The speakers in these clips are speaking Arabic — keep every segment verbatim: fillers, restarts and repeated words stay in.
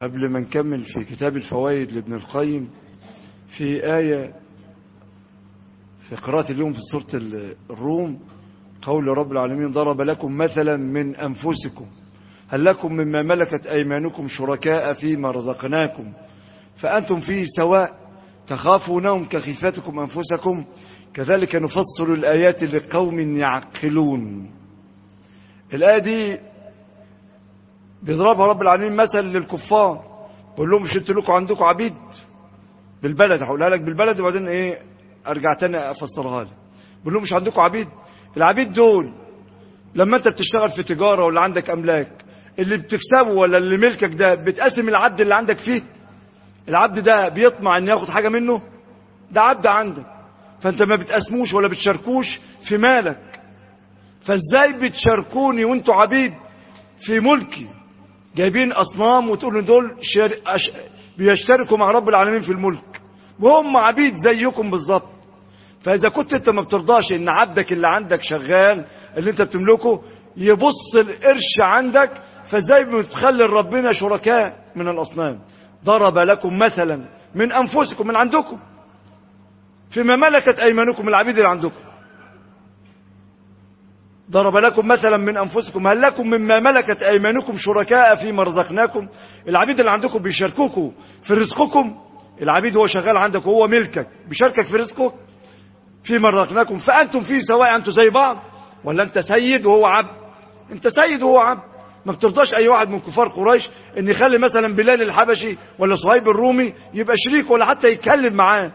قبل ما نكمل في كتاب الفوائد لابن القيم، في آية في قراءة اليوم في سورة الروم، قول رب العالمين: ضرب لكم مثلا من أنفسكم هل لكم مما ملكت أيمانكم شركاء فيما رزقناكم فأنتم فيه سواء تخافونهم كخيفتكم أنفسكم كذلك نفصل الآيات لقوم يعقلون. الآية دي بيضربها رب العالمين مثل للكفار، بقول لهم: مش انتوا لكم عندكم عبيد بالبلد؟ هقولها لك بالبلد وبعدين ايه ارجع تاني افسرها لك. بقول لهم: مش عندكم عبيد؟ العبيد دول لما انت بتشتغل في تجاره ولا عندك املاك، اللي بتكسبه ولا اللي ملكك ده بتقسم العبد اللي عندك فيه؟ العبد ده بيطمع ان ياخد حاجه منه؟ ده عبد عندك، فانت ما بتقسموش ولا بتشاركوش في مالك، فازاي بتشاركوني وانتوا عبيد في ملكي؟ جايبين اصنام وتقولوا دول شر... أش... بيشتركوا مع رب العالمين في الملك وهم عبيد زيكم بالظبط. فاذا كنت انت ما بترضاش ان عبدك اللي عندك شغال اللي انت بتملكه يبص القرش عندك، فازاي بتخلي ربنا شركاء من الاصنام؟ ضرب لكم مثلا من انفسكم، من عندكم، فيما ملكت ايمانكم، العبيد اللي عندكم. ضرب لكم مثلا من أنفسكم هل لكم مما ملكت أيمانكم شركاء فيما رزقناكم؟ العبيد اللي عندكم بيشاركوكوا في رزقكم. العبيد هو شغال عندك وهو ملكك، بيشاركك في رزقك فيما رزقناكم فأنتم فيه سواء. أنتم زي بعض ولا أنت سيد وهو عبد؟ أنت سيد وهو عبد. ما بترضاش أي واحد من كفار قريش إن يخلي مثلا بلال الحبشي ولا صهيب الرومي يبقى شريك ولا حتى يتكلم معاه.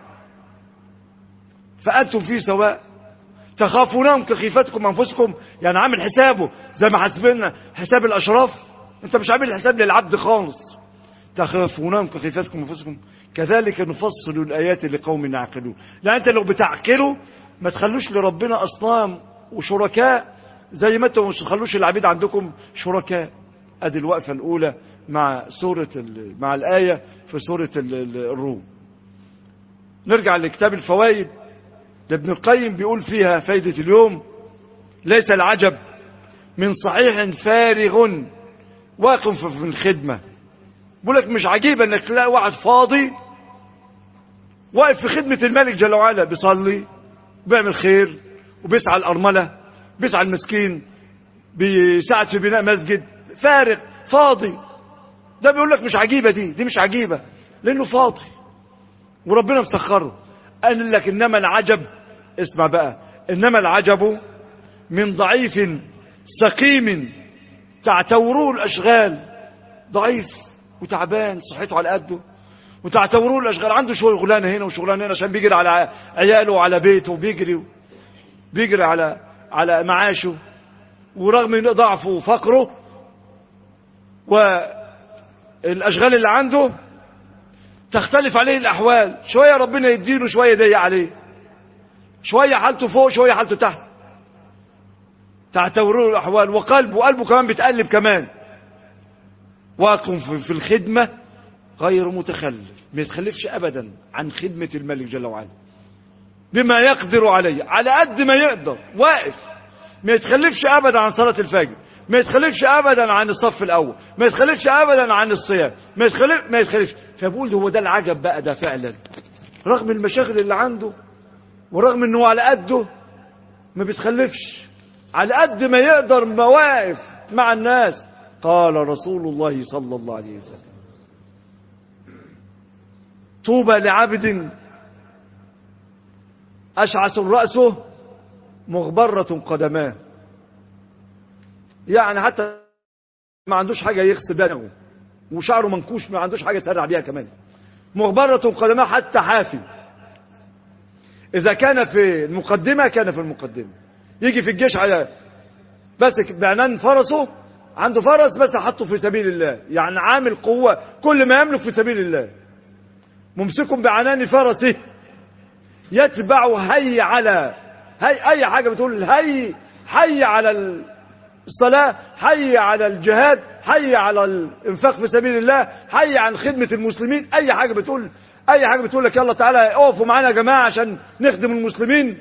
فأنتم فيه سواء تخافونهم كخيفتكم أنفسكم، يعني عامل حسابه زي ما حاسبنا حساب الأشراف. انت مش عامل الحساب للعبد خالص. تخافونهم كخيفتكم أنفسكم كذلك نفصل الآيات لقوم يعقلون. لا، انت لو بتعقلوا ما تخلوش لربنا أصنام وشركاء زي ما انتم مش تخلوش العبيد عندكم شركاء. ادي الوقفة الأولى مع سورة مع الآية في سورة الروم. نرجع لكتاب الفوائد لابن القيم، بيقول فيها فايدة اليوم: ليس العجب من صحيح فارغ واقف في الخدمة. بيقول لك مش عجيب انك تلاقي واحد فاضي واقف في خدمة الملك جل وعلا، بيصلي وبيعمل خير وبيسعى الأرملة، بيسعى المسكين، بيساعد في بناء مسجد، فارغ فاضي. ده بيقول لك مش عجيبة، دي دي مش عجيبة لأنه فاضي وربنا مسخره. قال لك إنما العجب، اسمع بقى، إنما العجب من ضعيف سقيم تعتوروه الأشغال. ضعيف وتعبان صحته على قده وتعتوروه الأشغال، عنده شغلانة هنا وشغلانة هنا عشان بيجري على عياله وعلى بيته وبيجري بيجري على على معاشه، ورغم من ضعفه وفقره والأشغال اللي عنده تختلف عليه الأحوال، شوية ربنا يديله شوية يضيق عليه، شوية حالته فوق شوية حالته تحت، تعتبروه الأحوال. وقلبه قلبه كمان بيتقلب كمان. واقف في الخدمة غير متخلف، ما يتخلفش أبدا عن خدمة الملك جل وعلا بما يقدر عليه، على قد ما يقدر واقف. ما يتخلفش أبدا عن صلاة الفجر، ما يتخلفش أبدا عن الصف الأول، ما يتخلفش أبدا عن الصيام، ما يتخلف ما يتخلفش. فبقول هو ده العجب بقى ده فعلا، رغم المشاغل اللي عنده ورغم انه على قده ما بيتخلفش، على قد ما يقدر مواقف مع الناس. قال رسول الله صلى الله عليه وسلم: طوبى لعبد أشعث رأسه مغبرة قدماه. يعني حتى ما عندوش حاجة يغسل بيها وشعره منكوش، ما عندوش حاجة تهرع بيها كمان. مغبرة قدماه حتى حافي. إذا كان في المقدمة كان في المقدمة، يجي في الجيش على بس بعنان فرسه، عنده فرس بس حطه في سبيل الله، يعني عامل قوة كل ما يملك في سبيل الله. ممسك بعنان فرسه يتبع هي على هي أي حاجة بتقول هي حي على الصلاة، حي على الجهاد، حي على الانفاق في سبيل الله، حي عن خدمة المسلمين. أي حاجة بتقول أي حاجة بتقول لك يلا تعالى اقفوا معانا يا جماعة عشان نخدم المسلمين.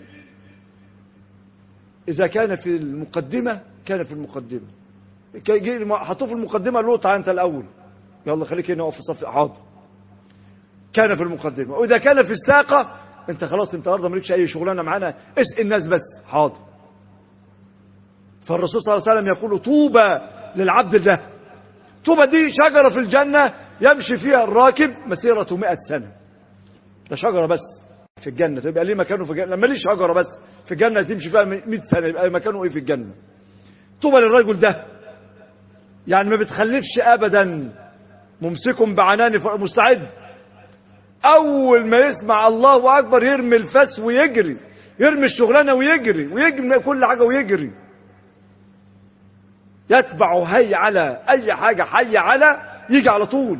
إذا كان في المقدمة كان في المقدمة، حطوه في المقدمة له تعالى أنت الأول يلا خليك هنا اقف في الصف، حاضر. كان في المقدمة. وإذا كان في الساقة انت خلاص انت النهارده مالكش اي شغلانه معانا، اسقي الناس بس، حاضر. فالرسول صلى الله عليه وسلم يقول طوبى للعبد ده. طوبى دي شجرة في الجنة يمشي فيها الراكب مسيرة مئة سنة. ده شجرة بس في الجنة، تبقى ليه مكانه في الجنة؟ لما ليه شجرة بس في الجنة تمشي فيها مئة سنة، يبقى مكانه ايه في الجنة؟ طوبى للرجل ده، يعني ما بتخلفش ابدا، ممسك بعنان مستعد اول ما يسمع الله اكبر يرمي الفاس ويجري، يرمي الشغلانه ويجري ويجري كل حاجه ويجري، يتبع هي على اي حاجه حي على يجي على طول.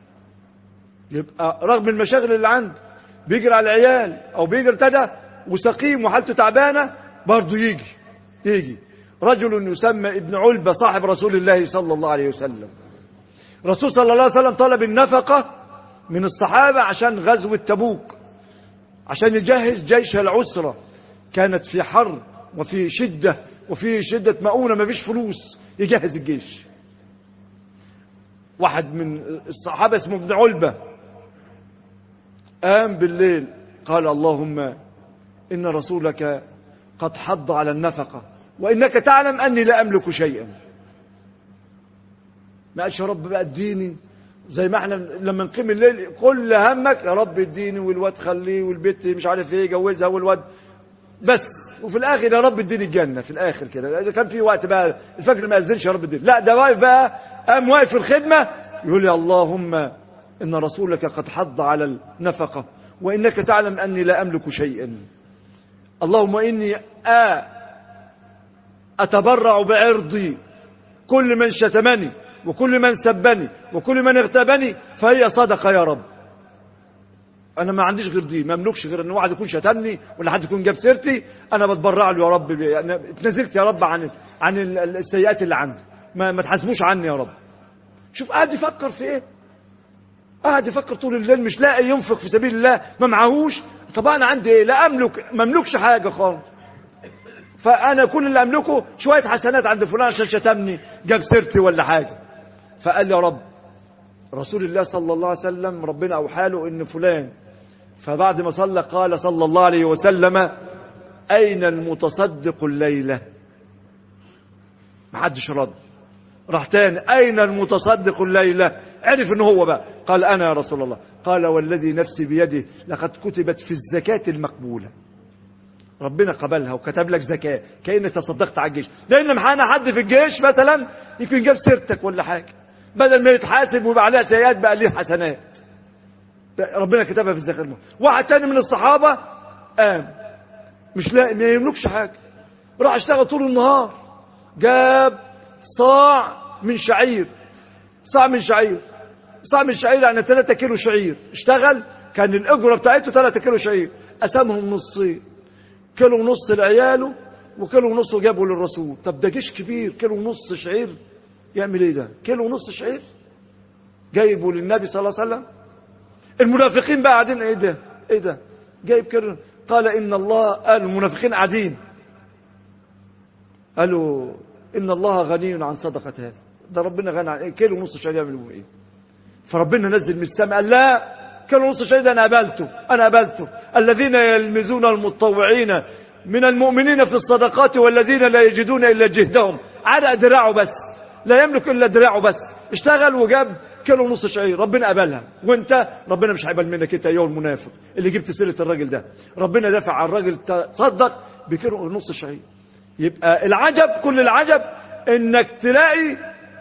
يبقى رغم المشاغل اللي عنده بيجري على العيال او بيجري ابتدى وسقيم وحالته تعبانه برضه يجي يجي رجل يسمى ابن علبة صاحب رسول الله صلى الله عليه وسلم. رسول صلى الله عليه وسلم طلب النفقة من الصحابة عشان غزوة تبوك، عشان يجهز جيش العسرة، كانت في حر وفي شدة وفي شدة مؤونة، ما فيش فلوس يجهز الجيش. واحد من الصحابة اسمه ابن علبة قام بالليل قال اللهم إن رسولك قد حض على النفقة وإنك تعلم أني لا أملك شيئا. ما قالش يا رب بقى اديني زي ما احنا لما نقيم الليل كل همك يا رب اديني والواد خليه والبيت مش عارف ايه جوزها والواد بس، وفي الاخر يا رب اديني الجنه في الاخر كده. اذا كان في وقت بقى الفجر ما اذنش يا رب اديني، لا ده واقف بقى قام واقف في الخدمه يقول يا اللهم ان رسولك قد حض على النفقه وانك تعلم اني لا املك شيئا، اللهم اني آ اتبرع بعرضي، كل من شتمني وكل من سبني وكل من اغتابني فهي صدقة يا رب. انا ما عنديش غير دي، ما املكش غير ان واحد يكون شتمني ولا حد يكون جاب سيرتي، انا بتبرع له يا رب، انا اتنزلت يا رب عن عن السيئات اللي عندي، ما, ما تحاسبوش عني يا رب. شوف قاعد يفكر في ايه، قاعد يفكر طول الليل، مش لاقي ينفق في سبيل الله، ما معهوش. طب انا عندي ايه؟ لا املك، ما املكش حاجه خالص، فانا كل اللي املكه شويه حسنات عند فلان عشان شتمني جاب سيرتي ولا حاجه. فقال يا رب رسول الله صلى الله عليه وسلم ربنا اوحى له ان فلان، فبعد ما صلى قال صلى الله عليه وسلم اين المتصدق الليله؟ ما حدش رد، راح تاني اين المتصدق الليله؟ عرف ان هو بقى قال انا يا رسول الله. قال والذي نفسي بيده لقد كتبت في الزكاه المقبوله، ربنا قبلها وكتب لك زكاه كأنك تصدقت على الجيش، لان معانا حد في الجيش مثلا يمكن جاب سيرتك ولا حاجه، بدل ما يتحاسب ويبقى عليها سيئات بقى ليه حسنات، ربنا كتبها في الزكاه. واحد تاني من الصحابه قام مش لاقي، ما يملكش حاجه، راح اشتغل طول النهار، جاب صاع من شعير، صاع من شعير صاع من شعير يعني ثلاثة كيلو شعير، اشتغل كان الاجره بتاعته ثلاثة كيلو شعير، قسمهم نصين، كيلو ونص لعياله وكيلو ونص جابه للرسول. طب ده جيش كبير، كيلو ونص شعير يعمل ايه ده؟ كيلو ونص شعير جايبه للنبي صلى الله عليه وسلم. المنافقين بقى قاعدين ايه ده ايه ده جايب كيلو؟ قال ان الله، قال المنافقين قاعدين قالوا ان الله غني عن صدقه هذا، ده ربنا غني عن ايه؟ كيلو ونص شعير يعملوا ايه؟ فربنا نزل من السماء قال لا، كيلو ونص شعير ده انا قبلته انا قبلته الذين يلمزون المتطوعين من المؤمنين في الصدقات والذين لا يجدون الا جهدهم، عرق دراعه بس، لا يملك الا دراعه بس، اشتغل وجاب كيلو ونص شعير، ربنا قبلها. وانت ربنا مش هيقبل منك انت ايها المنافق اللي جبت سيره الراجل ده، ربنا دافع عن الراجل تصدق بكيلو ونص شعير. يبقى العجب كل العجب انك تلاقي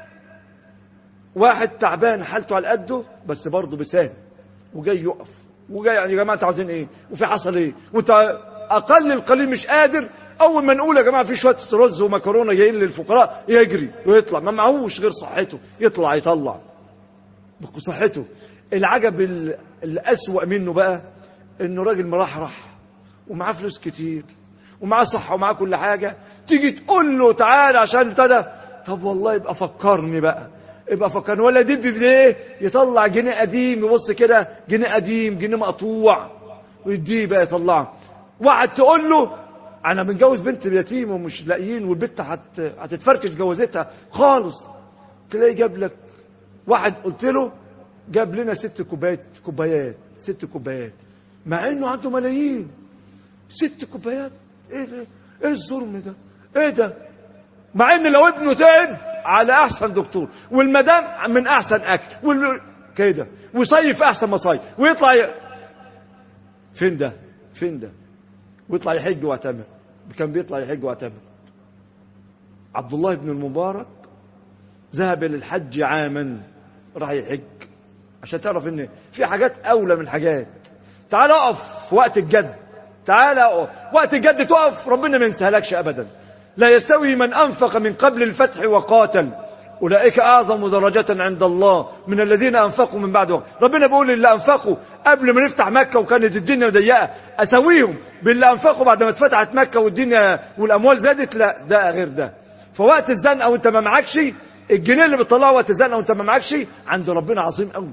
واحد تعبان حالته على قده بس برضه بسان وجاي يقف وجاي يعني يا جماعه انتوا عاوزين ايه وفي حصل ايه، وانت اقل القليل مش قادر، اول ما نقول يا جماعه في شويه رز ومكرونه جايين للفقراء يجري ويطلع، ما معهوش غير صحته، يطلع يطلع بصحته. العجب الاسوأ منه بقى انه راجل مرحرح ومعاه فلوس كتير ومعاه صحه ومعاه كل حاجه، تيجي تقول له تعالى عشان ابتدى، طب والله يبقى فكرني بقى يبقى فكرني، ولا دب في ايه يطلع جنيه قديم، يبص كده جنيه قديم جنيه مقطوع ويديه بقى يطلعه. وقعد تقول له انا متجوز بنت اليتيم ومش لاقيين والبنت هت... هتتفركش جوازتها خالص، تلاقي جاب لك واحد قلت له جاب لنا ست كوبايات كوبايات ست كوبايات مع انه عنده ملايين. ست كوبايات ايه ده؟ ايه الظلم ده؟ ايه ده؟ مع ان لو ابنه تعب على احسن دكتور والمدام من احسن اكل وال... كده ويصيف احسن مصايف ويطلع ي... فين ده؟ فين ده؟ ويطلع يحج واعتمر. كان بيطلع يحج واعتمر. عبد الله بن المبارك ذهب للحج عاما، راح يحج عشان تعرف ان في حاجات اولى من حاجات. تعال اقف في وقت الجد، تعال اقف وقت الجد تقف، ربنا ما ينساهلكش ابدا. لا يستوي من انفق من قبل الفتح وقاتل اولئك اعظم درجة عند الله من الذين انفقوا من بعد وقت. ربنا بيقول اللي انفقوا قبل ما نفتح مكة وكانت الدنيا ضيقة اسويهم باللي انفقوا بعد ما اتفتحت مكة والدنيا والاموال زادت؟ لا، ده غير ده. فوقت الزنقه وانت ما معكش الجنيه اللي بتطلعه وقت الزنقه وانت ما معكش عند ربنا عظيم قوي،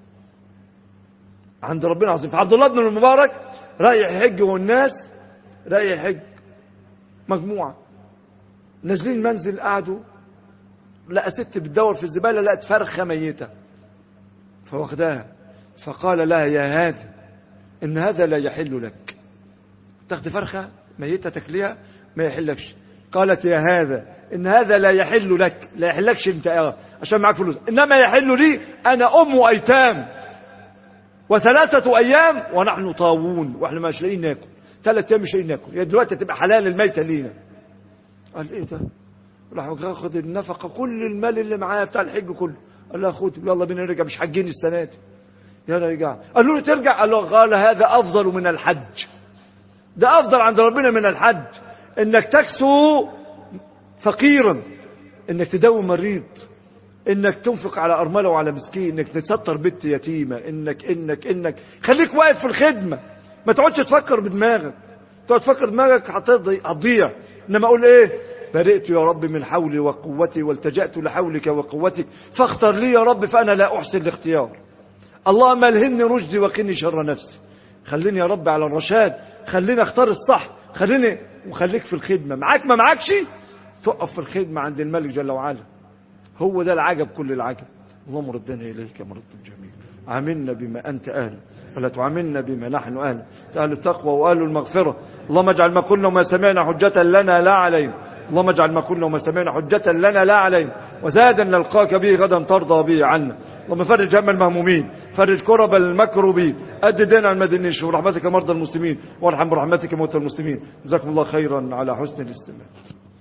عند ربنا عظيم. فعبد الله بن المبارك رايح يحج والناس رايح يحج، مجموعه نازلين منزل قعدوا، لقى ست بتدور في الزباله لقت فرخه ميته فواخداها، فقال لها يا هادي ان هذا لا يحل لك، تاخد فرخه ميته تاكليها ما يحلكش. قالت يا هذا ان هذا لا يحل لك، لا يحلكش انت اه عشان معاك فلوس، انما يحل لي انا ام ايتام وثلاثه ايام ونحن طاوون، واحنا مش لاقيين ناكل، ثلاث ايام مش لاقيين ناكل، يا دلوقتي تبقى حلال الميته لينا. قال ايه ده؟ راح اخد النفقه كل المال اللي معايا بتاع الحج كله. قال له خد يلا بينا نرجع، مش حاجين السنه دي. يلا رجع. قال له ترجع؟ قال له قال هذا افضل من الحج، ده افضل عند ربنا من الحج، انك تكسو فقيرا، انك تداوي مريض، انك تنفق على ارمله وعلى مسكين، انك تستر بنت يتيمه، انك انك انك خليك واقف في الخدمه، ما تقعدش تفكر بدماغك، تقعد تفكر بدماغك هتضيع. انما اقول ايه؟ برئت يا رب من حولي وقوتي والتجأت لحولك وقوتك فاختر لي يا رب فانا لا احسن الاختيار. اللهم الهمني رشدي وقني شر نفسي. خليني يا رب على الرشاد، خليني اختار الصح، خليني وخليك في الخدمه، معاك ما معاكش تقف في الخدمه عند الملك جل وعلا. هو ده العجب كل العجب. اللهم ردنا اليك مرد جميل، عاملنا بما انت اهل ولا تعاملنا بما نحن اهل، اهل التقوى واهل المغفره. اللهم اجعل ما قلنا وما سمعنا حجه لنا لا علينا، اللهم اجعل ما قلنا وما سمعنا حجه لنا لا علينا، وزادا نلقاك به غدا ترضى به عنا. اللهم فرج هم المهمومين، فرج كرب المكروبين، أد دين عن المدينين، ورحمتك مرضى المسلمين، وارحم برحمتك موتى المسلمين. جزاكم الله خيرا على حسن الاستماع.